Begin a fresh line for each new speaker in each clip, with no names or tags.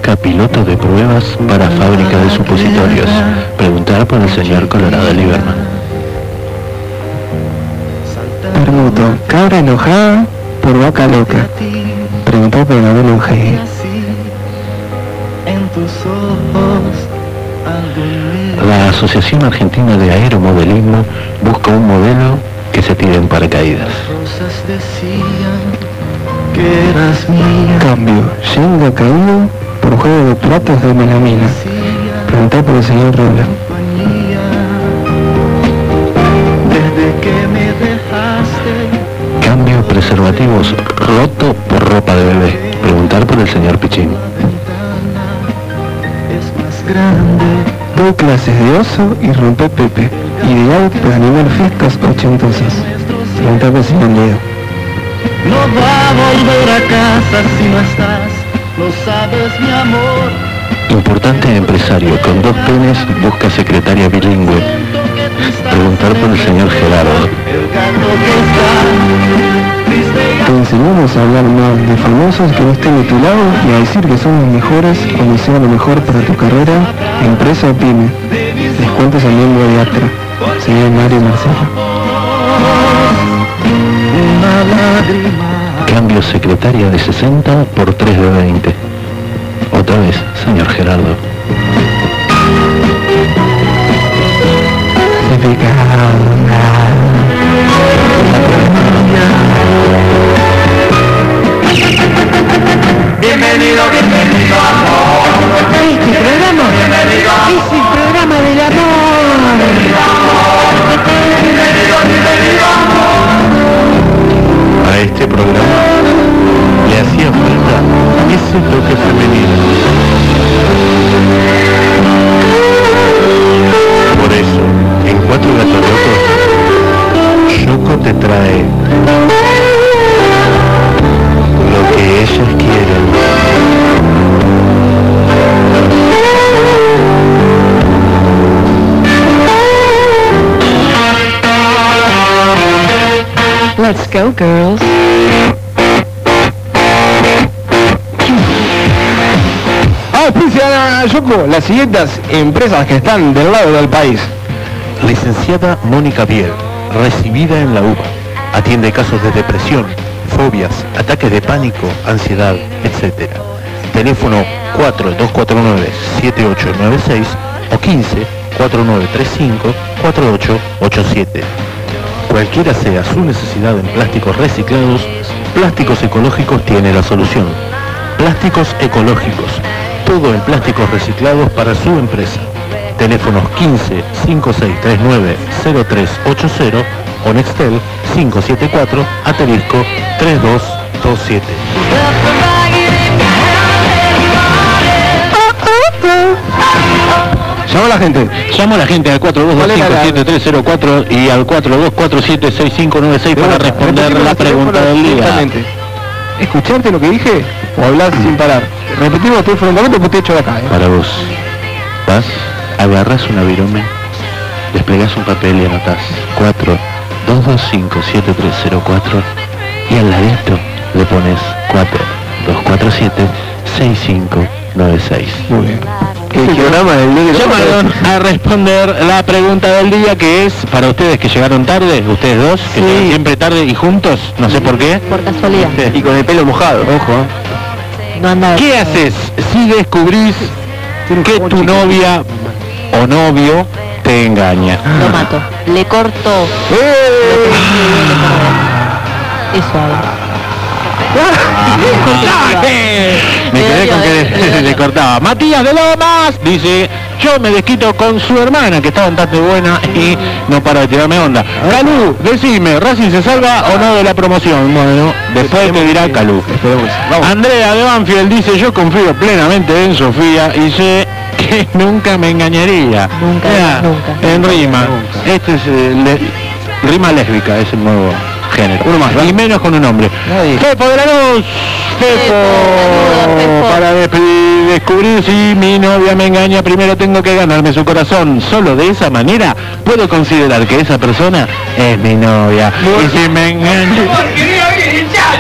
busca pilotos de pruebas para fábrica de supositorios. Preguntar por el señor Colorado Lieberman.
Permuto, cabra enojada por vaca loca. Preguntar por Gabriel Ungey.
La Asociación Argentina de Aeromodelismo busca un modelo que se tire en paracaídas.
Cambio, Jenga caído por juego de platos de melamina. Preguntar por el señor Rola.
Cambio, preservativos roto por ropa de bebé. Preguntar por el señor Pichín.
Doy clases de oso y rompe Pepe. Ideal para animar fiestas ochentosas. Preguntar por el señor Leo.
No va a volver a casa si no estás, lo sabes mi amor.
Importante empresario con 2 penes busca secretaria bilingüe. Preguntar por el señor Gerardo.
Te enseñamos a hablar mal de famosos que no estén de tu lado y a decir que son los mejores cuando sea lo mejor para tu carrera, empresa o pyme. Descuentos en lengua de atra. Señor Mario Marcelo.
Cambio, secretaria de 60 por 3 de 20. Otra vez, señor Gerardo.
Bienvenido, bienvenido amor.
Este programa
Bienvenido
es el programa del amor.
bienvenido, bienvenido amor.
A este programa le hacía falta ese toque femenino. Por eso, en 4 Gatos Locos, Yoko te trae lo que ellas quieren.
Let's go, girls.
Auspicia Yoko las siguientes empresas que están del lado del país.
Licenciada Mónica Biel, recibida en la UBA. Atiende casos de depresión, fobias, ataques de pánico, ansiedad, etc. Teléfono 4249-7896 o 15-4935-4887. Cualquiera sea su necesidad en plásticos reciclados, Plásticos Ecológicos tiene la solución. Plásticos Ecológicos, todo en plásticos reciclados para su empresa. Teléfonos 15-5639-0380 o Nextel 574-3227.
Llama a la gente.
Llamo a la gente al 4225-7304 y al 4247-6596 para responder la pregunta del día.
Exactamente. ¿Escucharte lo que dije o hablar sin parar? Repetimos el teléfono porque te echo de acá.
Para vos, vas, agarras una virome, desplegás un papel y anotás 4225-7304 y al ladito le pones 4247-6596.
Muy bien. ¿Qué programa del día?
Llamaron a responder la pregunta del día, que es para ustedes que llegaron tarde, ustedes dos, que llegan siempre tarde y juntos, no sé por qué.
Por casualidad.
Y con el pelo mojado. Ojo.
No anda.
¿Qué haces si descubrís que tu novia o novio te engaña?
Lo mato. Le corto. Eso hago.
Me quedé con que le cortaba. Matías de Lomas dice: yo me desquito con su hermana, que está bastante buena y no para de tirarme onda. Calú, decime, ¿Racing se salva o no de la promoción? Bueno, después te dirá Calú. Andrea de Banfield dice: yo confío plenamente en Sofía y sé que nunca me engañaría.
Nunca.
En rima. Este es rima lésbica, es el nuevo género. Uno más, y menos con un hombre. Fepo de la Luz. Fepo. Para descubrir si mi novia me engaña, primero tengo que ganarme su corazón. Solo de esa manera puedo considerar que esa persona es mi novia. Y si me engaña...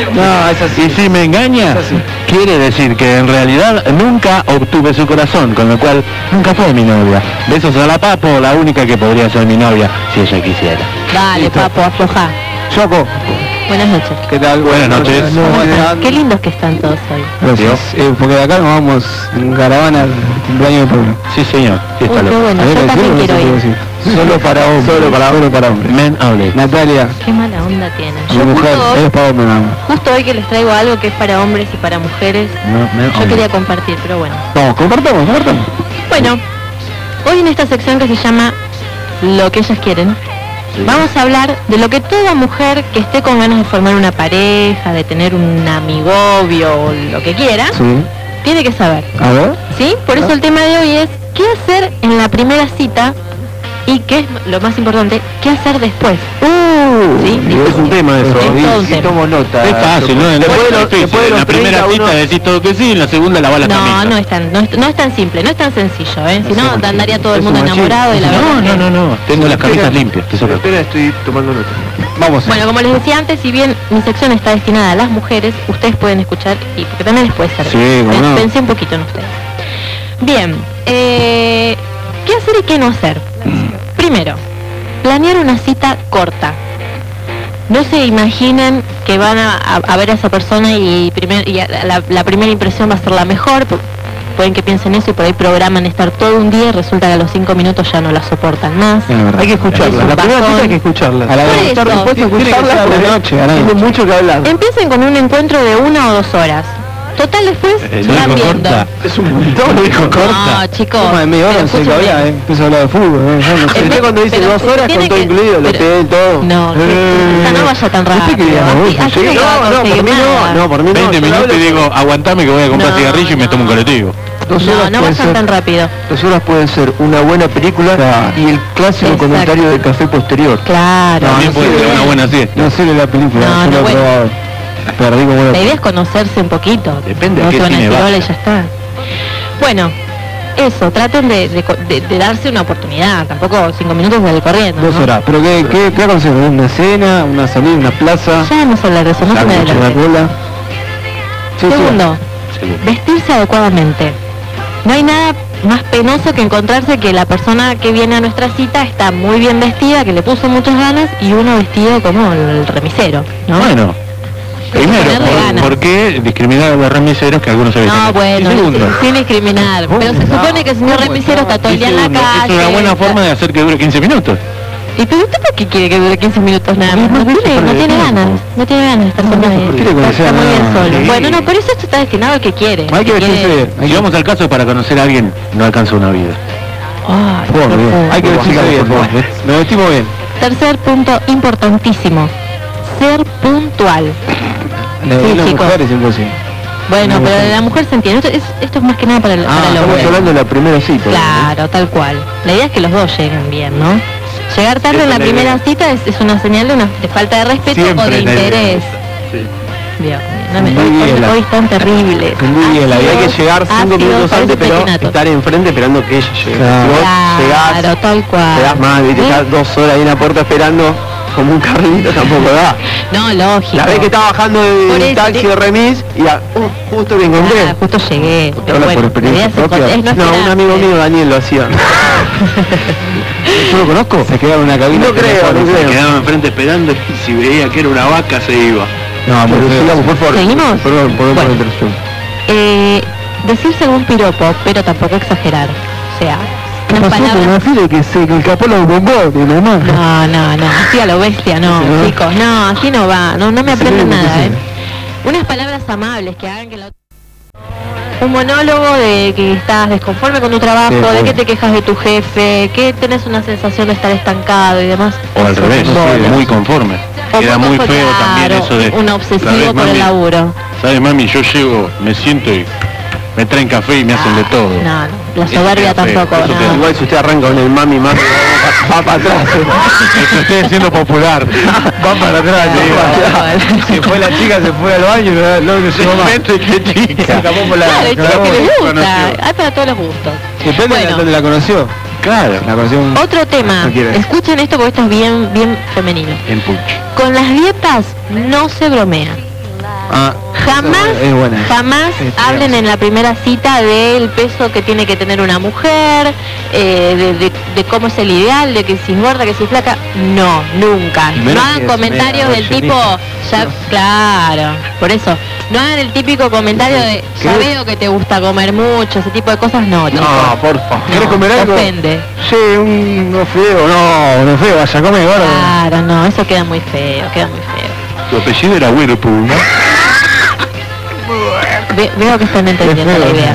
No, es así.
Y si me engaña,
Es así.
quiere decir que en realidad nunca obtuve su corazón, con lo cual nunca fue mi novia. Besos a la Papo, la única que podría ser mi novia, si ella quisiera.
Dale,
Listo.
papo, afloja.
Choco,
Buenas noches.
¿qué tal?
Buenas noches.
¿Cómo están? Qué lindos que están todos hoy.
Gracias. Porque de acá nos vamos en caravana al cumpleaños del pueblo.
Sí, señor. Sí, está
Uy, qué
loco.
bueno,
A ver,
yo también
¿decirlo o
quiero
no
ir.
se puede decir? Solo para hombres. Solo para hombres.
Men only.
Natalia,
Qué mala onda tienen.
mi mujer, eres para hombres nada más.
Justo hoy que les traigo algo que es para hombres y para mujeres,
Men
yo
only.
quería compartir, pero bueno.
Vamos, compartamos.
Bueno, hoy en esta sección que se llama Lo que ellas quieren, vamos a hablar de lo que toda mujer que esté con ganas de formar una pareja, de tener un amigovio o lo que quiera,
Sí.
tiene que saber.
A ver.
¿Sí? Por eso el tema de hoy es ¿qué hacer en la primera cita? Y qué es lo más importante, ¿qué hacer después? Sí,
Es un tema eso.
Es todo un
Sí,
tema.
tomo nota.
Es fácil, ¿no?
Después de los-
Difícil.
después de
En
los
la primera
30
cita
uno-
decís todo que sí, en la segunda la bala
No, no es tan simple, no es tan sencillo, ¿eh? Si no, andaría todo el
Es
mundo
un machismo.
enamorado y la verdad
No,
que-
no, no, no. Tengo las camisas limpias. que eso es lo que-
estoy tomando nota. Vamos.
Bueno, como les decía antes, si bien mi sección está destinada a las mujeres, ustedes pueden escuchar y porque también les puede servir.
Sí, cómo no.
Pensé un poquito en ustedes. Bien, ¿qué hacer y qué no hacer? Primero, planear una cita corta. No se imaginen que van a ver a esa persona y la primera impresión va a ser la mejor. Pueden que piensen eso y por ahí programan estar todo un día y resulta que a los 5 minutos ya no la soportan más.
Hay que escucharla.
Es
La
un
primera
bajón.
cita hay que escucharla. A la
Por
de estar
eso.
dispuesto a escucharla
Tiene que ser
de noche. Tiene mucho que hablar.
Empiecen con un encuentro de 1 o 2 horas. Total, después
No
van
dijo
viendo.
corta.
Es un montón.
No dijo corta.
No, chicos.
Toma de media hora,
pero
no sé qué
escúchenme.
hablar, empiezo a hablar de fútbol. Yo no sé.
Usted
cuando dice
pero
2 horas
tiene
con todo
que-
incluido, el
pero-
hotel, todo.
No, no vaya tan rápido.
¿Usted qué diga?
Así no se va a
No,
conseguir
por mí
nada.
no, por mí no.
20
Yo
minutos
hablo-
y digo, aguantame que voy a comprar
No,
cigarrillo y me
no.
tomo un colectivo.
2
No,
horas
no
puede
vayan
ser.
tan rápido.
2 horas pueden ser una buena película y el clásico
Exacto.
comentario del café posterior.
Claro.
También puede ser
sí.
una buena siesta.
No sé de la película,
No,
yo
no,
lo he
bueno.
probado. Perdí como
La idea es conocerse un poquito.
Depende a
no
qué
se van a
cine
decir hola y
vaya.
ya está. Bueno, eso, traten de darse una oportunidad. Tampoco 5 minutos del corriendo.
2
¿no?
horas. ¿Pero qué aconsejo? ¿Una cena, una salida, una plaza?
Ya vamos a hablar de eso, no se me
¿Una
adelante.
cola? Sí,
Segundo,
Seguro.
vestirse adecuadamente. No hay nada más penoso que encontrarse que la persona que viene a nuestra cita está muy bien vestida, que le puso muchas ganas, y uno vestido como el remisero, ¿no?
Bueno, primero,
ponerle ganas.
¿por qué discriminar a los remiseros que algunos se visten?
No, bueno,
Y segundo,
sin discriminar. Pero se supone que el señor remisero está todo el
y
día en la
segundo,
calle.
es una buena forma de hacer que dure 15 minutos.
¿Y pero usted por qué quiere que dure 15 minutos nada más? No tiene ganas, no tiene ganas de estar con nadie.
quiere conocer
Está muy
a
bien
nadie.
solo.
Sí.
Bueno, no, pero eso está destinado al que quiere.
Hay que
El
vestirse
quiere-
bien.
Si vamos al caso, para conocer a alguien no alcanza una vida.
Ay,
Por
qué
bien.
feo.
Hay que vestirse bien.
Por favor.
Nos vestimos bien.
Tercer punto importantísimo. Ser puntual. Sí,
Las
chicos.
mujeres siempre sí.
Bueno, pero de la mujer se entiende. Esto es más que nada para el
Estamos
hombre.
hablando de la primera cita.
Claro, tal cual. La idea es que los dos lleguen bien, ¿no? Llegar tarde
Esa
en la
es la
primera
idea.
cita es una señal de falta de respeto
Siempre
o de
es la idea.
interés.
Sí.
Dios, no me,
Muy bien,
hoy están terribles.
Muy bien, hay que llegar 5
Ácidos,
minutos
parece
antes, pero
pectinato.
estar enfrente esperando que ella llegue.
Claro.
Si vos
Claro,
llegás,
tal cual.
te das mal, ¿viste?
¿Eh?
Estás 2 horas ahí en la puerta esperando como un carrito, tampoco da.
No, lógico.
La vez que estaba bajando
Por
del
eso,
taxi de remis y justo que encontré.
Ah, justo llegué. Pero
Habla
bueno,
por
la idea
experiencia
es
propia.
es
No, un
esperar.
amigo mío, Daniel, lo hacía. ¿Yo lo conozco? Se quedaba en una cabina. No creo, no
Se
creo.
quedaba enfrente esperando y si veía que era una vaca se iba.
No, pero sigamos, por favor.
¿Seguimos?
Perdón, por
Bueno.
la interrupción.
Decirse algún piropo, pero tampoco exagerar. O sea, unas
Pasó por
palabras...
una fila que el capó los bombó, mi mamá.
No, así a lo bestia, no,
¿No?
chicos, no, así no va, no me
Sí,
aprenden
sí,
nada,
sí.
Unas palabras amables que hagan que la... Un monólogo de que estás desconforme con tu trabajo,
Sí,
de
sí.
que te quejas de tu jefe, que tenés una sensación de estar estancado y demás.
O al
Eso
revés,
es embole.
muy conforme.
O
Queda muy feo también
claro,
eso de...
un
¿sabes,
obsesivo por el
mami?
laburo.
¿Sabes, mami? Yo llego, me siento y me traen café y me hacen de todo.
No, la
Eso
soberbia
queda feo,
tampoco,
eso
no.
queda-
Igual si usted arranca con el mami, va para atrás.
Estoy siendo popular.
Va para atrás,
No,
Se fue la chica, se fue al baño, no lo llevó más.
Vete, qué
Se
chica.
escapó por la...
Claro, hay chicas que les gusta,
conoció.
hay para todos los gustos.
Depende de
Bueno.
dónde la conoció.
Claro.
La conoció un...
Otro tema,
No quieres.
escuchen esto porque esto es bien femenino.
En puch.
Con las dietas no se bromea. Jamás hablen en la primera cita del peso que tiene que tener una mujer, de cómo es el ideal, de que si es gorda, que si es flaca. No, nunca. No hagan comentarios del tipo, claro, por eso, no hagan el típico comentario de, ya veo que te gusta comer mucho, ese tipo de cosas, no, chicos.
No, por favor. ¿Quieres comer algo?
Ofende.
Sí, uno feo, vas a comer, gordo.
Claro, no, eso queda muy feo,
Tu apellido era Whirlpool, ¿no?
Veo que están entendiendo la idea.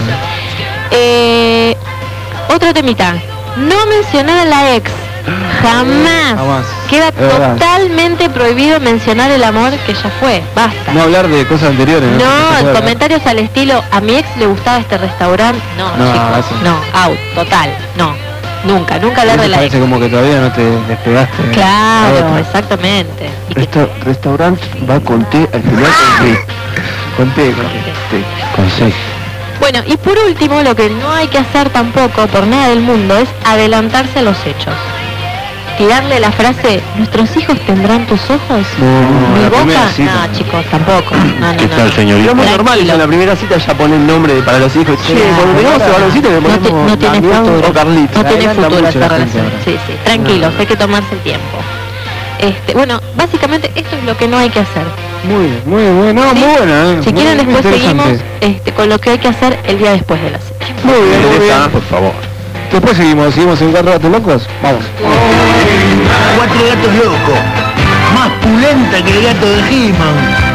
Otro temita. No mencionar a la ex. Jamás. Queda totalmente prohibido mencionar el amor que ya fue. Basta.
No hablar de cosas anteriores.
No, comentarios al estilo, a mi ex le gustaba este restaurante. No, chicos. No, out, total. No. Nunca hablar de la ex.
Parece como que todavía no te despegaste.
Claro, exactamente.
Restaurante va con T al final con T. Con C.
Bueno, y por último, lo que no hay que hacer tampoco, por nada del mundo, es adelantarse a los hechos. Tirarle la frase, ¿nuestros hijos tendrán tus ojos? ¿Mi boca? No, chicos, tampoco.
¿Qué tal, señorita?
Es muy normal, en la primera cita ya ponen nombre para los hijos. Sí, cuando tengamos el baloncito le ponemos
no tiene futuro.
Carlitos.
No tiene futuro esta relación. Sí, tranquilos, hay que tomarse el tiempo. Bueno, básicamente esto es lo que no hay que hacer.
Muy buena.
Si quieren después seguimos con lo que hay que hacer el día después de la cita.
Muy bien.
Por favor.
Después seguimos en 4 gatos locos. Vamos.
4 gatos locos. Más pulenta que el gato de He-Man.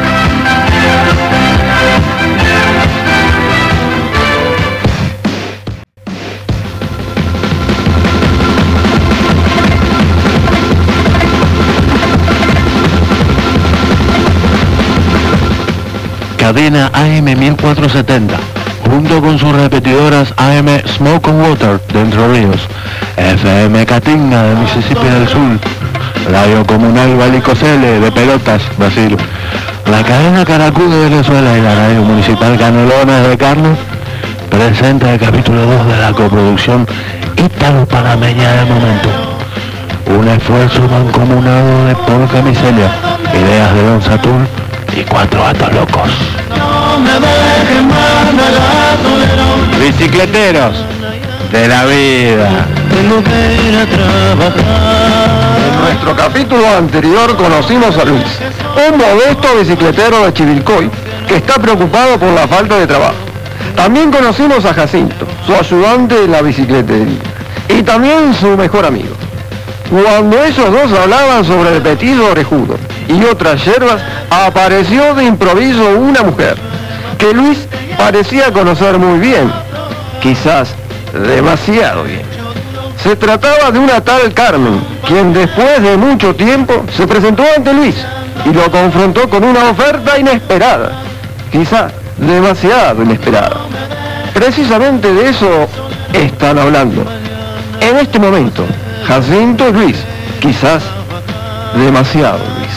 Cadena AM 1470, junto con sus repetidoras AM Smoke and Water de Entre Ríos, FM Catinga de Mississippi del Sur, Radio Comunal Balicocele de Pelotas, Brasil, la cadena Caracú de Venezuela y la Radio Municipal Canelones de Carlos, presenta el capítulo 2 de la coproducción ítalo-panameña del momento. Un esfuerzo mancomunado de Paul Camiselia, ideas de Don Saturn y 4 gatos locos. Bicicleteros de la vida.
En nuestro capítulo anterior conocimos a Luis, un modesto bicicletero de Chivilcoy que está preocupado por la falta de trabajo. También conocimos a Jacinto, su ayudante en la bicicletería, y también su mejor amigo. Cuando esos dos hablaban sobre el petiso orejudo y otras hierbas, apareció de improviso una mujer que Luis parecía conocer muy bien, quizás demasiado bien. Se trataba de una tal Carmen, quien después de mucho tiempo se presentó ante Luis y lo confrontó con una oferta inesperada, quizás demasiado inesperada. Precisamente de eso están hablando. En este momento, Jacinto y Luis, quizás demasiado Luis.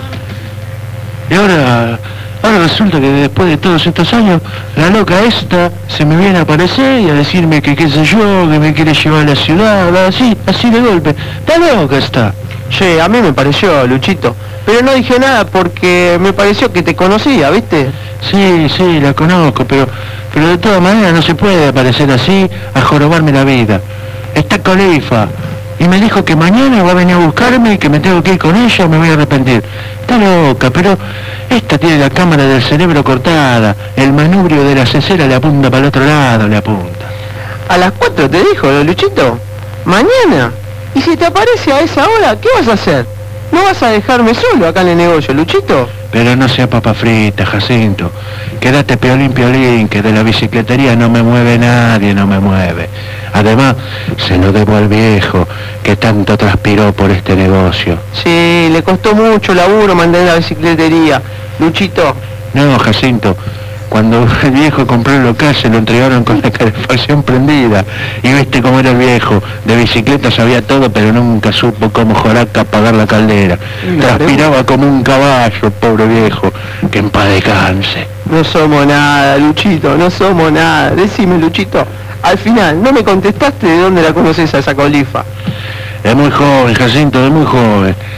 Y ahora resulta que después de todos estos años, la loca esta se me viene a aparecer y a decirme que qué sé yo, que me quiere llevar a la ciudad, así de golpe. Está loca está.
Che, a mí me pareció, Luchito, pero no dije nada porque me pareció que te conocía, ¿viste?
Sí, la conozco, pero de todas maneras no se puede aparecer así a jorobarme la vida. Está Colifa y me dijo que mañana va a venir a buscarme y que me tengo que ir con ella o me voy a arrepentir. Está loca, pero esta tiene la cámara del cerebro cortada, el manubrio de la cesera le apunta para el otro lado, le apunta.
A las 4 te dijo, Luchito. ¿Mañana? ¿Y si te aparece a esa hora, qué vas a hacer? ¿No vas a dejarme solo acá en el negocio, Luchito?
Pero no sea papa frita, Jacinto. Quédate piolín, que de la bicicletería no me mueve nadie, no me mueve. Además, se lo debo al viejo, que tanto transpiró por este negocio.
Sí, le costó mucho laburo mantener la bicicletería, Luchito.
No, Jacinto, cuando el viejo compró el local se lo entregaron con la calefacción prendida. Y viste cómo era el viejo, de bicicleta sabía todo, pero nunca supo cómo joraca apagar la caldera. Transpiraba como un caballo, el pobre viejo, que en paz descanse.
No somos nada, Luchito, no somos nada. Decime, Luchito, al final, ¿no me contestaste de dónde la conoces a esa Colifa?
Es muy joven, Jacinto, es muy joven.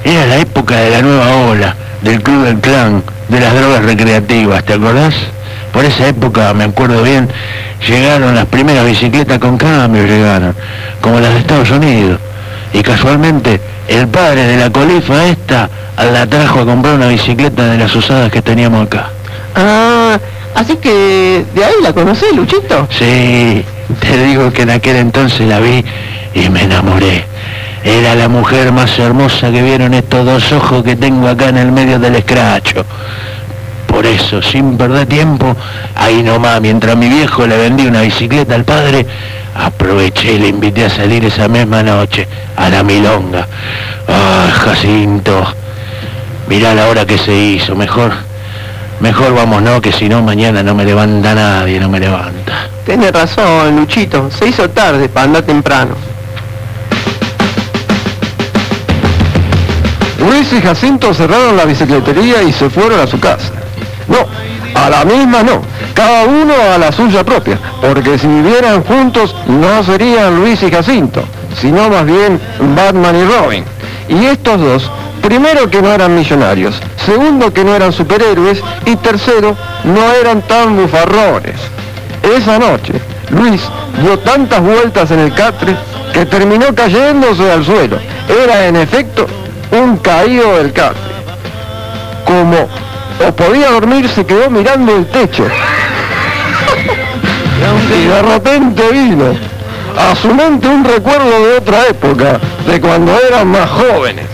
Era la época de la nueva ola, del club del clan, de las drogas recreativas, ¿te acordás? Por esa época, me acuerdo bien, llegaron las primeras bicicletas con cambio, como las de Estados Unidos. Y casualmente, el padre de la colifa esta la trajo a comprar una bicicleta de las usadas que teníamos acá.
Ah, así que de ahí la conocí, Luchito.
Sí, te digo que en aquel entonces la vi y me enamoré. Era la mujer más hermosa que vieron estos dos ojos que tengo acá en el medio del escracho. Por eso, sin perder tiempo, ahí nomás, mientras mi viejo le vendía una bicicleta al padre, aproveché y le invité a salir esa misma noche, a la milonga. ¡Ah, Jacinto! Mirá la hora que se hizo, mejor vámonos, que si no mañana no me levanta nadie, no me levanta.
Tienes razón, Luchito, se hizo tarde para andar temprano. Luis y Jacinto cerraron la bicicletería y se fueron a su casa. No, a la misma no, cada uno a la suya propia, porque si vivieran juntos no serían Luis y Jacinto, sino más bien Batman y Robin. Y estos dos, primero que no eran millonarios, segundo que no eran superhéroes y tercero, no eran tan bufarrones. Esa noche, Luis dio tantas vueltas en el catre que terminó cayéndose al suelo. Era en efecto un caído del catre. Como podía dormir, se quedó mirando el techo. Y de repente vino a su mente un recuerdo de otra época, de cuando eran más jóvenes.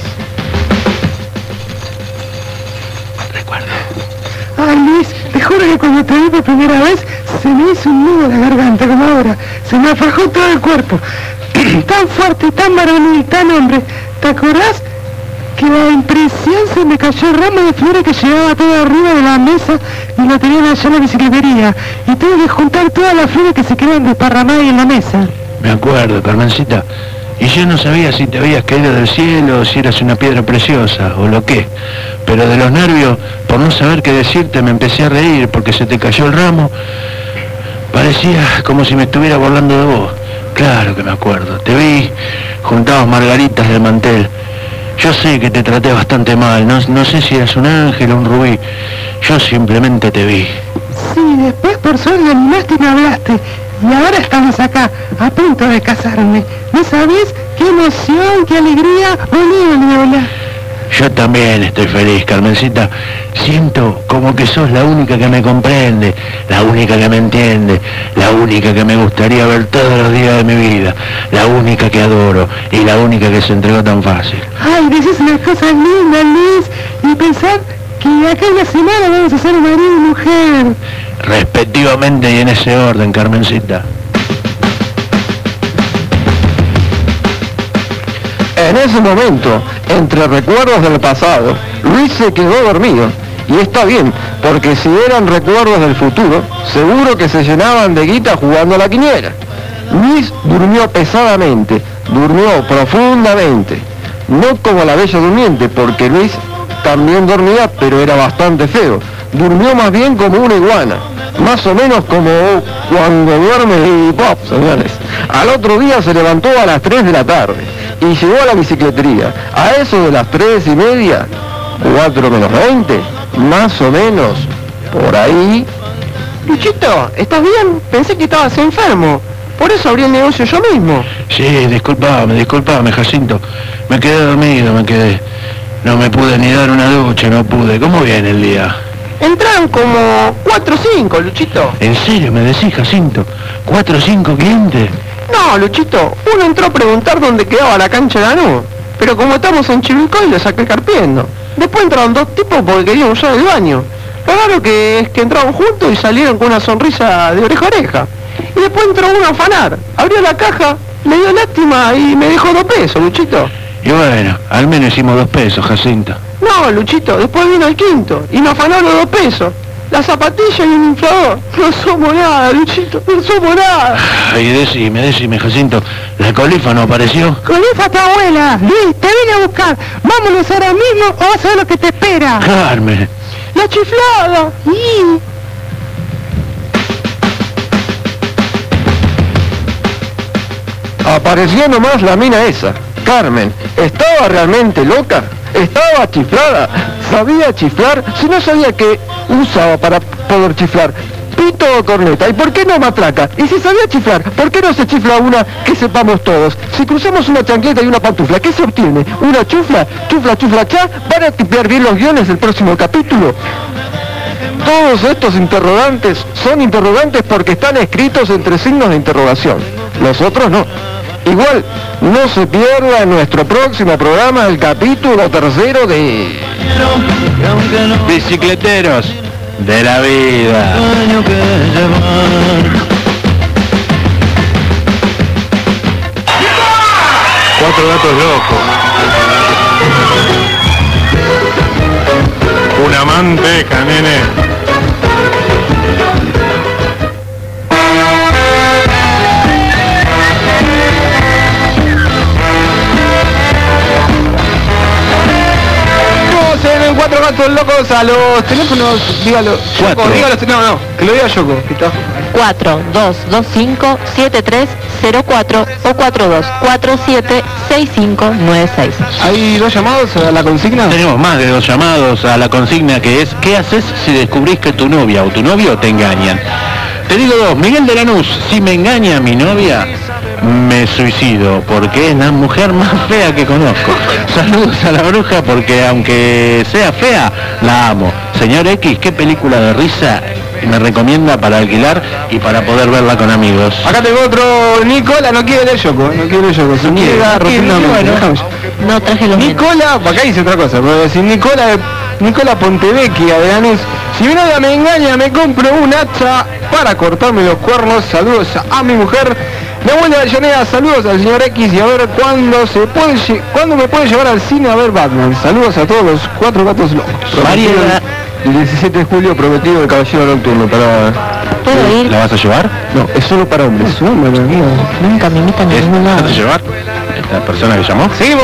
Ay, Luis, te juro que cuando te vi por primera vez se me hizo un nudo en la garganta, como ahora. Se me afajó todo el cuerpo. Tan fuerte, tan varonil, tan hombre. ¿Te acordás? Que la impresión se me cayó el ramo de flores que llevaba todo arriba de la mesa y lo tenían allá en la bicicletería. Y tuve que juntar todas las flores que se quedaban desparramadas en la mesa.
Me acuerdo, Carmencita. Y yo no sabía si te habías caído del cielo, si eras una piedra preciosa o lo que. Pero de los nervios, por no saber qué decirte, me empecé a reír porque se te cayó el ramo. Parecía como si me estuviera burlando de vos. Claro que me acuerdo. Te vi, juntabas margaritas del mantel. Yo sé que te traté bastante mal, no sé si eras un ángel o un rubí. Yo simplemente te vi.
Sí, después por suerte animaste y me hablaste. Y ahora estamos acá, a punto de casarme. ¿No sabés qué emoción, qué alegría? Hola, hola.
Yo también estoy feliz, Carmencita. Siento como que sos la única que me comprende, la única que me entiende, la única que me gustaría ver todos los días de mi vida, la única que adoro y la única que se entregó tan fácil.
Ay, decís unas cosas lindas, Luis. Y pensar que acá en una semana vamos a ser marido y mujer.
Respectivamente y en ese orden, Carmencita.
En ese momento, entre recuerdos del pasado, Luis se quedó dormido. Y está bien, porque si eran recuerdos del futuro, seguro que se llenaban de guita jugando a la quiniela. Luis durmió pesadamente, durmió profundamente. No como la Bella Durmiente, porque Luis también dormía, pero era bastante feo. Durmió más bien como una iguana, más o menos como cuando duerme Iggy Pop, señores. Al otro día se levantó a las 3 de la tarde y llegó a la bicicletería. A eso de las 3:30, 4 menos 20, más o menos, por ahí. Luchito, ¿estás bien? Pensé que estabas enfermo. Por eso abrí el negocio yo mismo.
Sí, disculpame, Jacinto. Me quedé dormido, No me pude ni dar una ducha, no pude. ¿Cómo viene el día?
Entraron como 4 o 5, Luchito.
¿En serio me decís, Jacinto? ¿4 o 5 clientes?
No, Luchito, uno entró a preguntar dónde quedaba la cancha de Lanús, pero como estamos en Chivilcoy lo saqué carpiendo. Después entraron 2 tipos porque querían usar el baño. Lo raro que es que entraron juntos y salieron con una sonrisa de oreja a oreja. Y después entró uno a afanar, abrió la caja, le dio lástima y me dejó 2 pesos, Luchito.
Y bueno, al menos hicimos 2 pesos, Jacinto.
No, Luchito, después vino el quinto y nos afanó los 2 pesos. La zapatilla y un inflador. No somos nada, Luchito, no somos nada.
Ay, decime, Jacinto, ¿la colifa no apareció?
Colifa tu abuela. Luis, te vine a buscar. Vámonos ahora mismo o vas a ver lo que te espera.
Carmen.
La chiflada. Apareció nomás la mina esa. Carmen, ¿estaba realmente loca? Estaba chiflada, sabía chiflar, si no sabía qué usaba para poder chiflar. Pito o corneta, ¿y por qué no matraca? Y si sabía chiflar, ¿por qué no se chifla una que sepamos todos? Si cruzamos una chancleta y una pantufla, ¿qué se obtiene? ¿Una chufla? ¿Chufla, chufla, cha? ¿Van a tipear bien los guiones del próximo capítulo? Todos estos interrogantes son interrogantes porque están escritos entre signos de interrogación. Los otros no. Igual, no se pierda en nuestro próximo programa el capítulo 3 de...
Bicicleteros de la vida. Cuatro gatos locos. Una manteca, nene.
Cuatro gatos locos a los teléfonos, dígalo.
Cuatro.
Dígalo, no, que lo diga Yoko.
4225-7304 o 4247-6596.
¿Hay 2 llamados a la consigna?
Tenemos más de 2 llamados a la consigna que es ¿qué haces si descubrís que tu novia o tu novio te engañan? Te digo 2, Miguel de Lanús, si me engaña mi novia, me suicido, porque es la mujer más fea que conozco. Saludos a la bruja porque aunque sea fea, la amo. Señor X, ¿qué película de risa me recomienda para alquilar y para poder verla con amigos?
Acá tengo otro, Nicola, no quiere leer Yoko, no quiere leer Yoko, se niega rotundamente.
No traje los
Nicola, acá dice otra cosa, pero decir Nicola Pontevecchia de Lanús, si mi novia me engaña, me compro un hacha para cortarme los cuernos. Saludos a mi mujer. Mi abuela de Avellaneda, saludos al señor X y a ver cuándo me puede llevar al cine a ver Batman. Saludos a todos los 4 gatos locos. El 17 de julio prometido el Caballero Nocturno para...
¿Puedo ir?
¿La vas a llevar?
No, es solo para hombres.
Nunca me invitan a ningún
¿La
lado.
vas a llevar? ¿Esta persona que llamó?
Seguimos,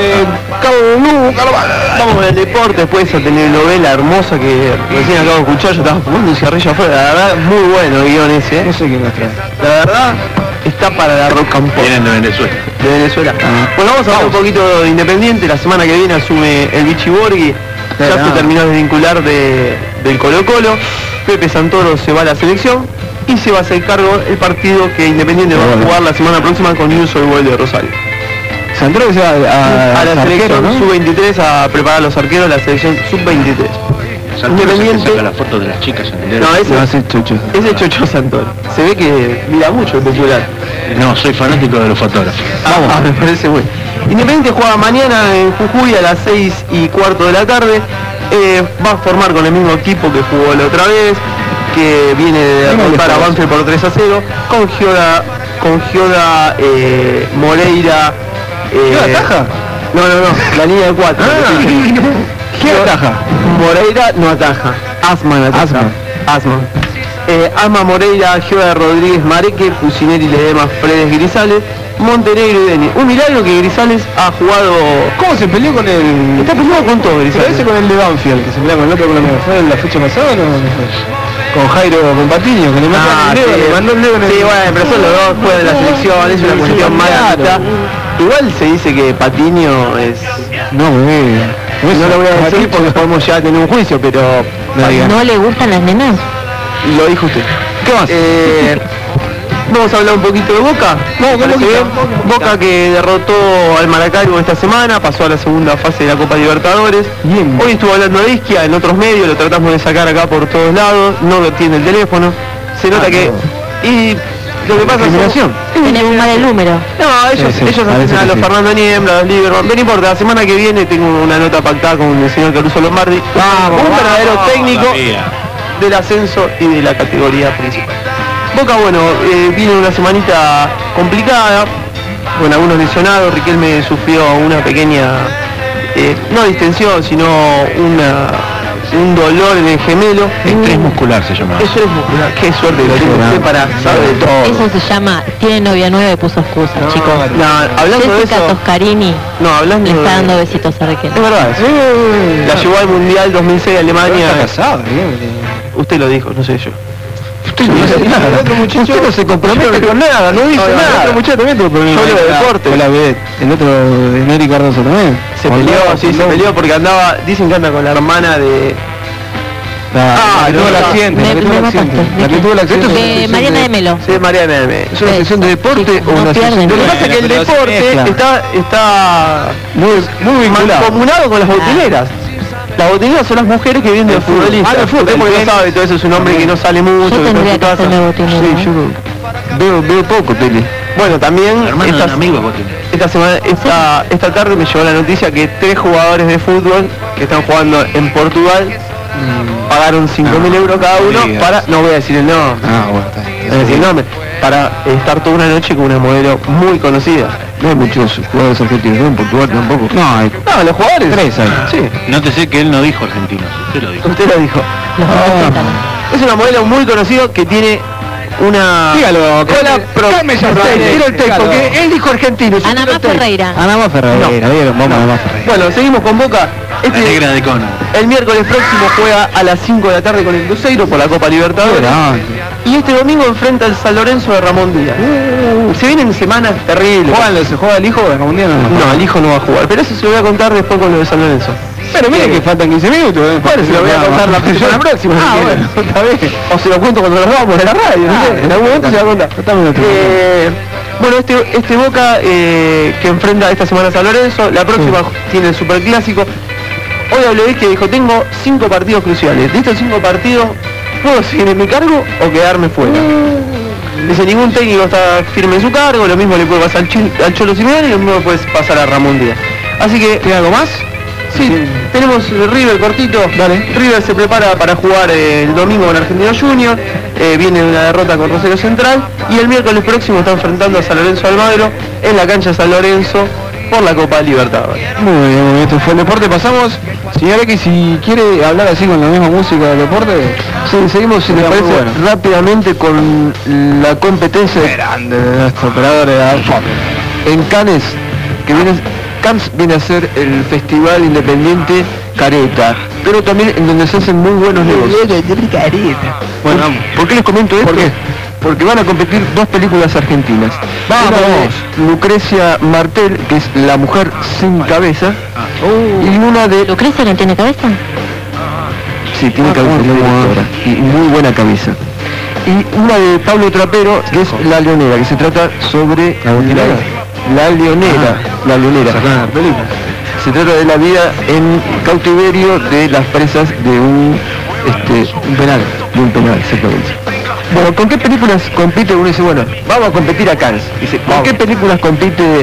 vamos con el deporte, después a telenovela hermosa que recién acabo de escuchar, yo estaba fumando un cigarrillo afuera, la verdad, muy bueno el guión ese. No sé qué nos trae. La verdad, está para la rock and pop.
Vienen de Venezuela.
De Venezuela. Bueno, vamos a hablar un poquito de Independiente, la semana que viene asume el Vichy Borghi, ya se terminó de vincular del Colo Colo, Pepe Santoro se va a la selección y se va a hacer cargo el partido que Independiente va a jugar la semana próxima con News Old Boys de Rosario.
Santoro se va
a la selección sub-23 a preparar a los arqueros de la selección sub-23.
Independiente. Saca la foto de las chicas en el dedo.
No, ese es Chocho. Ese es Chocho Santoro. Se ve que mira mucho el popular.
No, soy fanático de los fotógrafos.
Vamos, me parece bueno. Independiente juega mañana en Jujuy a las 6:15 de la tarde. Va a formar con el mismo equipo que jugó la otra vez, que viene de derrotar a Banfield por 3-0, con Gioda, Moreira.
¿Gioda ataja?
No, la línea de 4.
¿Quién ataja?
Moreira no ataja, Asman ataja. Asman. Asman, Moreira, Gioda, Rodríguez, Mareque, Fusinelli, Ledema, Fredes, Grisales, Montenegro y Deni. Un milagro que Grisales ha jugado...
¿Cómo se peleó con el...?
Está peleado con todo Grisales.
Pero ese con el de Banfield, que se peleó con el otro con la ¿fue en la fecha pasada o no? Con Jairo, con Patiño, que le mandó el dedo, le mandó el dedo en el...
Sí, bueno, pero son los dos juegan de la selección, es una cuestión más alta. Igual se dice que Patiño es...
No, güey.
No lo voy a decir porque podemos ya tener un juicio, pero...
¿No le gustan las nenas?
Lo dijo usted. ¿Qué más? Vamos a hablar un poquito de Boca. Boca que derrotó al Maracaibo esta semana, pasó a la segunda fase de la Copa Libertadores.
Bien.
Hoy estuvo hablando de Isquia en otros medios, lo tratamos de sacar acá por todos lados, no tiene el teléfono. Se nota que... Y lo que pasa es que...
Tenemos mal el número.
No, ellos hacen a los Fernando Niembla, a los Lieberman. No importa, la semana que viene tengo una nota pactada con el señor Caruso Lombardi. Un verdadero técnico del ascenso y de la categoría principal. Boca, bueno, viene una semanita complicada, con algunos lesionados. Riquelme sufrió una pequeña, no distensión, sino un dolor en el gemelo.
Estrés muscular se llama.
Estrés muscular, qué suerte que tiene usted para saber de todo.
Eso se llama, tiene novia nueva y puso excusa, chicos.
No, hablando de
Jessica
eso...
Toscarini
No, hablando
le está
de...
dando besitos a Riquelme.
Es verdad, la llevó al Mundial 2006 a Alemania.
Está casado,
Usted lo dijo, no sé yo. Usted no dice nada.
El otro muchacho-
Usted no se compromete con nada, no dice
El
nada.
otro muchacho también tuvo problemas.
Yo de deporte.
Hola, vedette. El otro, Neri Cardoso también.
Se peleó porque andaba, dicen que anda con la hermana de...
La que tuvo el
no,
accidente. La que
me
tuvo el
mataste.
accidente. La que tuvo el accidente.
De Mariana de Melo.
Sí, Mariana M. ¿Es una
Sí.
sesión de deporte
Sí,
o
no
una sesión?
pierden.
Lo que pasa es que el
Pero se
deporte
mezcla.
está
Muy vinculado.
mancomunado con las botineras. Las botineras son las mujeres que vienen del
fútbol.
futbolista.
Ah, del fútbol.
Usted porque no sabe, todo eso es un hombre que no sale mucho.
Yo
que está en
tendría
su
que
casa.
hacerme botinera.
Sí, yo veo poco tele. Bueno, también
Hermano de un amigo vos tenés.
esta semana, esta tarde me llegó la noticia que 3 jugadores de fútbol que están jugando en Portugal pagaron 5.000 euros cada uno
digas.
para, no voy a decir el nombre,
Ah, bueno, está bien.
no voy a decir el nombre, para estar toda una noche con una modelo muy conocida.
No hay muchos jugadores argentinos, ¿no? En Portugal tampoco. No, hay
No, los jugadores.
3 hay.
Sí,
Nótese que él no dijo argentinos, usted lo dijo.
usted lo dijo.
Los respetan.
Es una modelo muy conocida que tiene una...
Dígalo,
Hola,
calme ya,
tiro el texto,
dígalo.
que él dijo argentino. yo
Ana
tiro el
Más
texto.
Ferreira.
Ana Más Ferreira, ¿vieron? Vamos a Ana Más Ferreira.
Bueno, seguimos con Boca.
La negra de Cono.
El miércoles próximo juega a las 5 de la tarde con el Cruzeiro por la Copa Libertadores. Y este domingo enfrenta al San Lorenzo de Ramón Díaz. Se vienen semanas terribles.
¿Se juega el hijo de Ramón Díaz?
No, el hijo no va a jugar, pero eso se lo voy a contar después con lo de San Lorenzo.
Pero mire que faltan 15 minutos.
Bueno, se lo voy a contar la semana próxima.
Ah,
si
bueno,
quiere. Está bien. O se lo cuento cuando nos vamos de la radio, no sé. En algún momento se va a contar. Bueno, este Boca que enfrenta esta semana a San Lorenzo, la próxima tiene el Superclásico. Hoy hablé que dijo, tengo 5 partidos cruciales. De estos 5 partidos, ¿puedo seguir en mi cargo o quedarme fuera? Dice, ningún técnico está firme en su cargo, lo mismo le puede pasar al Cholo Simeone y lo mismo le puede pasar a Ramón Díaz. Así que...
¿Tiene algo más?
Sí, tenemos River cortito. Dale. River se prepara para jugar el domingo con Argentino Junior, viene de una derrota con Rosario Central y el miércoles próximo está enfrentando a San Lorenzo Almagro en la cancha San Lorenzo por la Copa Libertadores.
Muy bien, esto fue el deporte. Pasamos, señor X, si quiere hablar así con la misma música del deporte.
Sí, seguimos, si les
Muy
parece,
bueno.
rápidamente con la competencia
Grande de nuestro operador de
en Cannes, que Cannes viene a ser el festival independiente careta, pero también en donde se hacen muy buenos negocios. Bueno, ¿por qué les comento esto?
¿Por qué?
Porque van a competir 2 películas argentinas.
Vamos.
Una de Lucrecia Martel, que es La mujer sin cabeza, y una de...
¿Lucrecia no tiene cabeza?
Sí, tiene cabeza, es la directora, y muy buena cabeza. Y una de Pablo Trapero, que es La Leonera, que se trata sobre...
¿La botinera?
La Leonera, La Leonera. Se trata de la vida en cautiverio de las presas de un penal. De un penal, exactamente. Bueno, ¿con qué películas compite? Uno dice, bueno, vamos a competir a Cannes. Dice, ¿con qué películas compite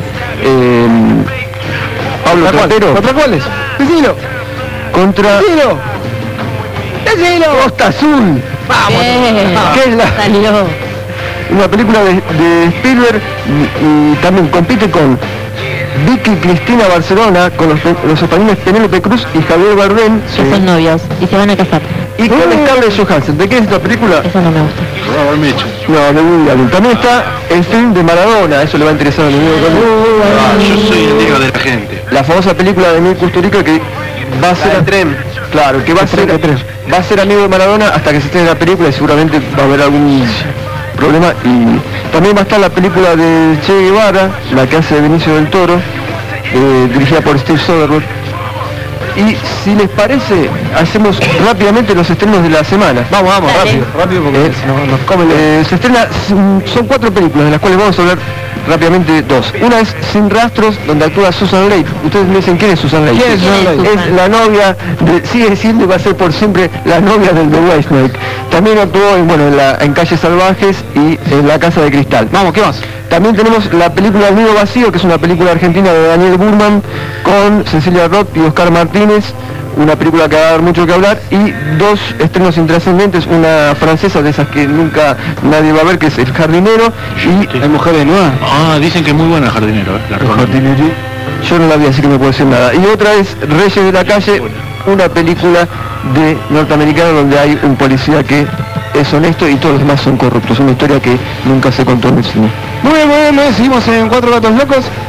Pablo Trapero?
¿Contra cuáles? Decilo.
Contra...
Decilo.
Costa Azul. ¿Qué es la...?
Salió.
Una película de Spielberg y también compite con Vicky Cristina Barcelona, con los españoles Penélope Cruz y Javier Bardem,
Que son novios y se van a casar.
y con Scarlett Johansson. ¿De qué es esta película?
Eso no me gusta.
No, de Woody Allen. También está el film de Maradona, eso le va a interesar a mi amigo Carlos.
Yo soy el Diego de la gente.
La famosa película de Emil Kusturica que va a ser claro, que va a ser amigo de Maradona hasta que se esté en la película y seguramente va a haber algún problema. Y también va a estar la película de Che Guevara, la que hace Benicio del Toro, dirigida por Steve Soderbergh. Y si les parece, hacemos rápidamente los estrenos de la semana. Vamos,
Dale.
rápido porque si no nos comen. Se estrena, son 4 películas de las cuales vamos a hablar rápidamente 2. Una es Sin Rastros, donde actúa Susan Lake. Ustedes me dicen, ¿quién es Susan Lake?
¿Quién es Susan Lake?
Es la novia, sigue siendo y va a ser por siempre la novia del The Whitesnake. También actuó en Calles Salvajes y en La Casa de Cristal.
Vamos, ¿qué más?
También tenemos la película El Nido Vacío, que es una película argentina de Daniel Burman con Cecilia Roth y Oscar Martínez, una película que va a dar mucho que hablar, y 2 estrenos intrascendentes, una francesa de esas que nunca nadie va a ver, que es El Jardinero, y
¿Hay mujer de nueva?
Ah, dicen que es muy buena el jardinero, la recomiendo.
yo no la vi, así que no puedo decir nada. Y otra es Reyes de la Calle, una película de norteamericana donde hay un policía que es honesto y todos los demás son corruptos. Una historia que nunca se contó en el cine.
Muy bien, seguimos en 4 Gatos Locos.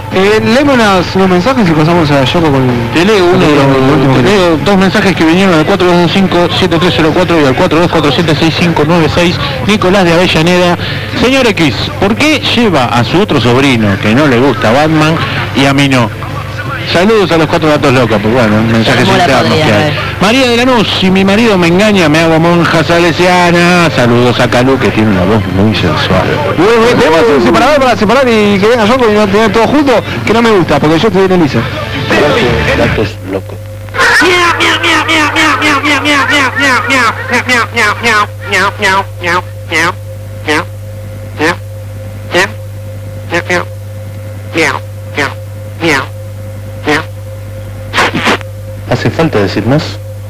Leemos los mensajes y pasamos a Yoko con el...
Te leo dos mensajes que vinieron al 425-7304 y al 4247-6596. Nicolás de Avellaneda. Señor X, ¿por qué lleva a su otro sobrino que no le gusta Batman y a mí no? Saludos a los 4 gatos locos, pues bueno, un mensaje interno que hay. María de Lanús, si mi marido me engaña me hago monja salesiana. Saludos a Calú, que tiene una voz muy sensual.
Tenemos un separador para separar y que venga Yoko y no tener todo junto, que no me gusta, porque yo estoy en Elisa.
Gatos locos. ¿Hace falta decir más?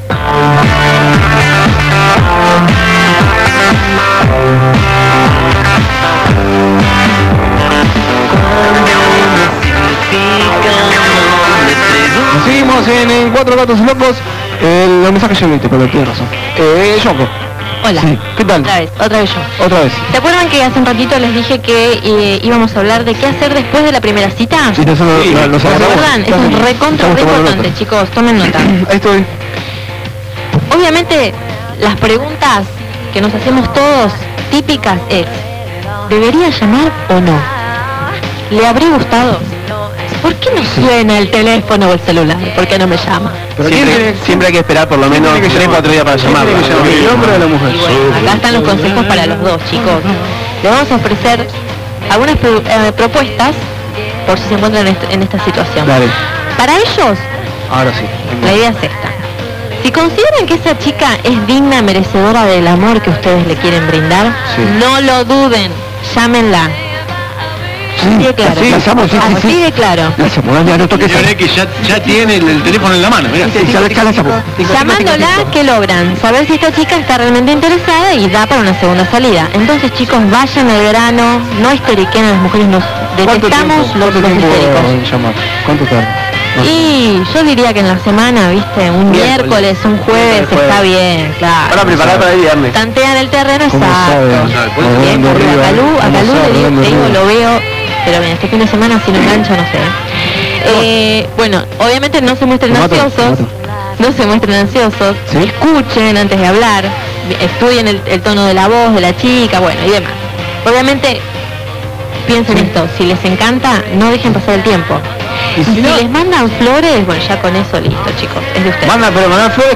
Seguimos en 4 gatos locos. Los mensajes yo leíste, pero tienes razón. Yoko.
Hola.
Sí. ¿Qué tal?
Otra vez yo.
Otra vez.
¿Se acuerdan que hace un ratito les dije que íbamos a hablar de qué hacer después de la primera cita?
Sí, eso lo
¿Se acuerdan? Es un recontra re importante, chicos, tomen nota.
Ahí estoy.
Obviamente, las preguntas que nos hacemos todos, típicas, es, ¿debería llamar o no? ¿Le habré gustado? ¿Por qué no suena el teléfono o el celular? ¿Por qué no me llama?
Siempre hay que esperar por lo menos 3-4 días para llamarlo.
¿El hombre o la mujer?
Y bueno, acá están los consejos para los dos, chicos. Les vamos a ofrecer algunas propuestas por si se encuentran en esta situación.
Dale.
Para ellos,
Ahora sí.
la idea es esta. Si consideran que esa chica es digna, merecedora del amor que ustedes le quieren brindar,
Sí.
no lo duden, llámenla. Así de claro.
Sí,
Así de claro.
Ya no toques.
Señor X ya tiene el teléfono en la mano, mira.
Llamándola, ¿qué logran? Saber si esta chica está realmente interesada y da para una segunda salida. Entonces, chicos, vayan al grano, no histeriquen a las mujeres, nos detestamos los histéricos.
Llamar? ¿Cuánto tarda?
Y yo diría que en la semana, viste, un miércoles, un jueves, está bien, claro.
Para preparar para el viernes.
Tantean el terreno,
¿Cómo sabe?
exacto.
Como
Bien,
dando
porque
arriba,
a Calú
¿cómo sabe?
le
Dando
digo,
arriba.
lo veo, pero bien, este fin de semana si no engancha, no sé. Bueno, obviamente no se muestren ansiosos, no se muestren ansiosos,
¿Sí?
escuchen antes de hablar, estudien el tono de la voz de la chica, bueno, y demás. Obviamente, piensen esto, si les encanta, no dejen pasar el tiempo. Y si les mandan flores, bueno, ya con eso listo, chicos, es de ustedes.
Pero mandar flores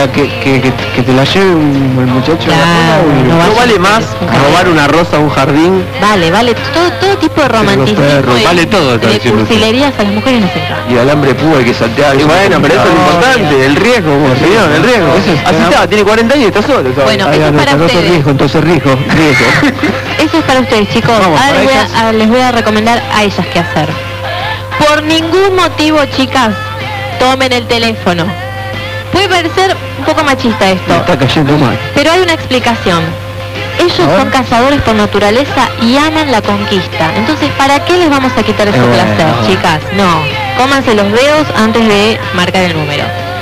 que te la lleve el muchacho.
Claro, no
¿No
vayan-
vale más robar una rosa a un jardín?
Vale, todo tipo de romanticismo
perros,
y
vale todo, está
de
diciendo usted.
cursilerías a las mujeres nos encanta.
Y alambre púa hay que saltear. Y bueno, pero eso es lo importante, el riesgo, señor, el riesgo. Así está, tiene 40 años y está solo. ¿sabes?
Bueno, eso es para ustedes.
Entonces riesgo.
Eso es para ustedes, chicos.
Vamos,
Ahora
para
les voy a recomendar a ellas qué hacer. Por ningún motivo, chicas, tomen el teléfono. Puede parecer un poco machista esto,
Está cayendo mal.
pero hay una explicación. Ellos son cazadores por naturaleza y aman la conquista. Entonces, ¿para qué les vamos a quitar ese
Bueno.
placer, chicas? No, cómanse los dedos antes de marcar el número.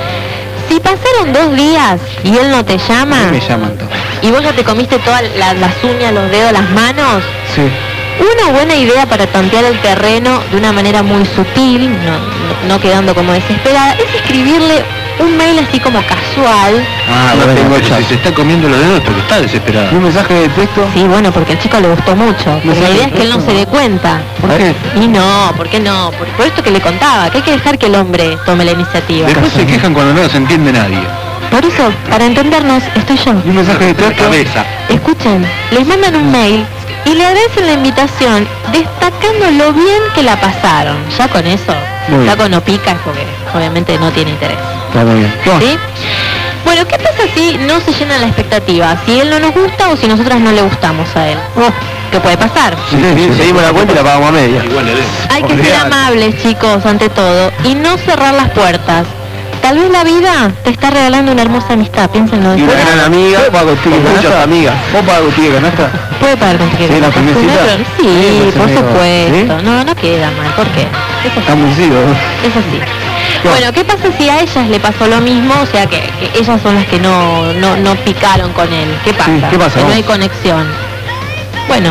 Si pasaron 2 días y él no te llama,
Me llaman todos.
y vos ya te comiste todas las uñas, los dedos, las manos,
Sí.
una buena idea para tantear el terreno de una manera muy sutil, no quedando como desesperada, es escribirle un mail así como casual.
Bueno,
Pero si se está comiendo los dedos porque está desesperado.
un mensaje de texto.
Sí, bueno, porque al chico le gustó mucho. Pero la idea es que él no se dé cuenta.
¿Por qué?
Y no, ¿por qué no? Por esto que le contaba, que hay que dejar que el hombre tome la iniciativa.
Después se quejan cuando no se entiende nadie.
Por eso, para entendernos, estoy yo.
Y un mensaje de
La
texto.
cabeza.
Escuchen, les mandan un mail y le agradecen la invitación destacando lo bien que la pasaron. Ya con eso,
Muy bien.
ya con no pica es porque obviamente no tiene interés.
Está muy bien.
¿Sí? Bueno, ¿qué pasa si no se llena la expectativa? Si él no nos gusta o si nosotras no le gustamos a él. ¿Qué puede pasar?
Sí, seguimos la cuenta y la pagamos a media.
Igual le den.
Hay que ser amables, chicos, ante todo, y no cerrar las puertas. Tal vez la vida te está regalando una hermosa amistad, piénsenlo.
Y una gran amiga,
¿Puedo pagar contigo
con muchas
canasta?
amigas.
¿Vos pagas contigo canasta?
Puede pagar con
¿Sí, la primera cita?
Sí,
pues,
por
amigo.
supuesto.
¿Sí?
No queda mal. ¿Por qué? Es
Está
así.
muy sido.
Es así. Bueno, ¿qué pasa si a ellas le pasó lo mismo? O sea, que ellas son las que no picaron con él. ¿Qué pasa?
¿qué pasa?
Que no
Vamos.
hay conexión. Bueno,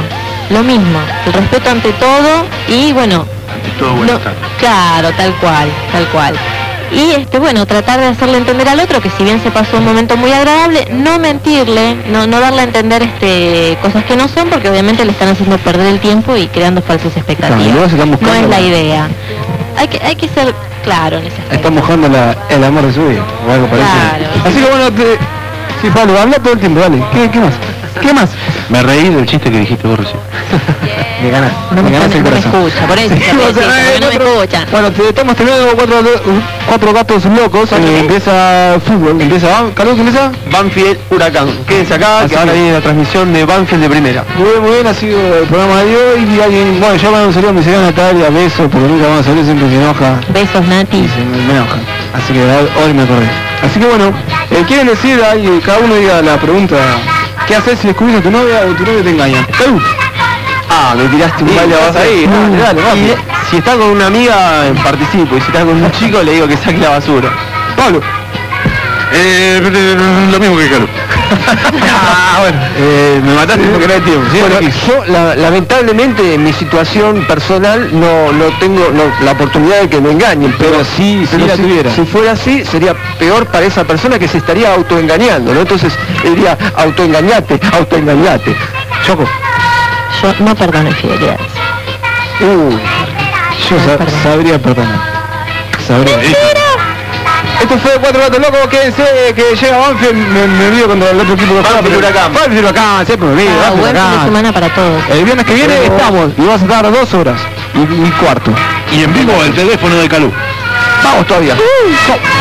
lo mismo, el respeto ante todo y bueno,
Todo
no, claro, tal cual. Y bueno, tratar de hacerle entender al otro que si bien se pasó un momento muy agradable, no mentirle, no darle a entender cosas que no son, porque obviamente le están haciendo perder el tiempo y creando falsas expectativas.
Claro,
no es la idea. Hay que ser claro en ese aspecto.
Está mojando el amor de su vida, o algo parecido.
Claro.
Así que bueno, sí, Pablo, habla todo el tiempo, dale. ¿Qué más? ¿Qué más?
Me reí del chiste que dijiste vos recién.
Me ganas,
No me
el corazón.
escucha, por eso,
Sí,
porque
o sea,
no me escucha.
Bueno, estamos terminando cuatro gatos locos. Empieza fútbol, ¿Carlos, qué empieza?
Banfield Huracán. Quédense acá,
Así
que ahora
es.
viene la transmisión de Banfield de primera.
Muy bien, ha sido el programa de hoy y alguien, bueno, yo mando un saludo a mi señora Natalia, besos, porque nunca vamos a salir, siempre se enoja.
Besos, Nati.
Y me enoja. Así que hoy me acordé. Así que bueno, ¿quieren decir ahí, cada uno diga la pregunta, ¿qué haces si descubrís a tu novia o tu novio te engaña? ¡Calú!
Ah, me tiraste un baile
vas ahí, dale,
Y
vamos.
si está con una amiga, participo. Y si está con un chico, le digo que saque la basura.
Pablo.
Lo mismo que Calú.
Bueno, me mataste porque no hay tiempo. ¿Sí?
Bueno, yo lamentablemente en mi situación personal no tengo la oportunidad de que me engañen, pero
sí la tuviera.
Si fuera así, sería peor para esa persona que se estaría autoengañando, ¿no? Entonces diría, autoengañate.
Choco.
Yo no perdono infidelidades.
Yo
perdón.
sabría perdonar. Sabría. Esto fue Cuatro Gatos Locos, quédense que llega Banfield, me olvido contra el otro equipo que juega.
Banfield Huracán.
Banfield Huracán, siempre me olvido. Banfield
Buen fin de
Huracán.
semana para todos.
El viernes que viene estamos y vas a estar 2 horas y cuarto.
Y en vivo el teléfono de Calú.
Vamos todavía.
Chau.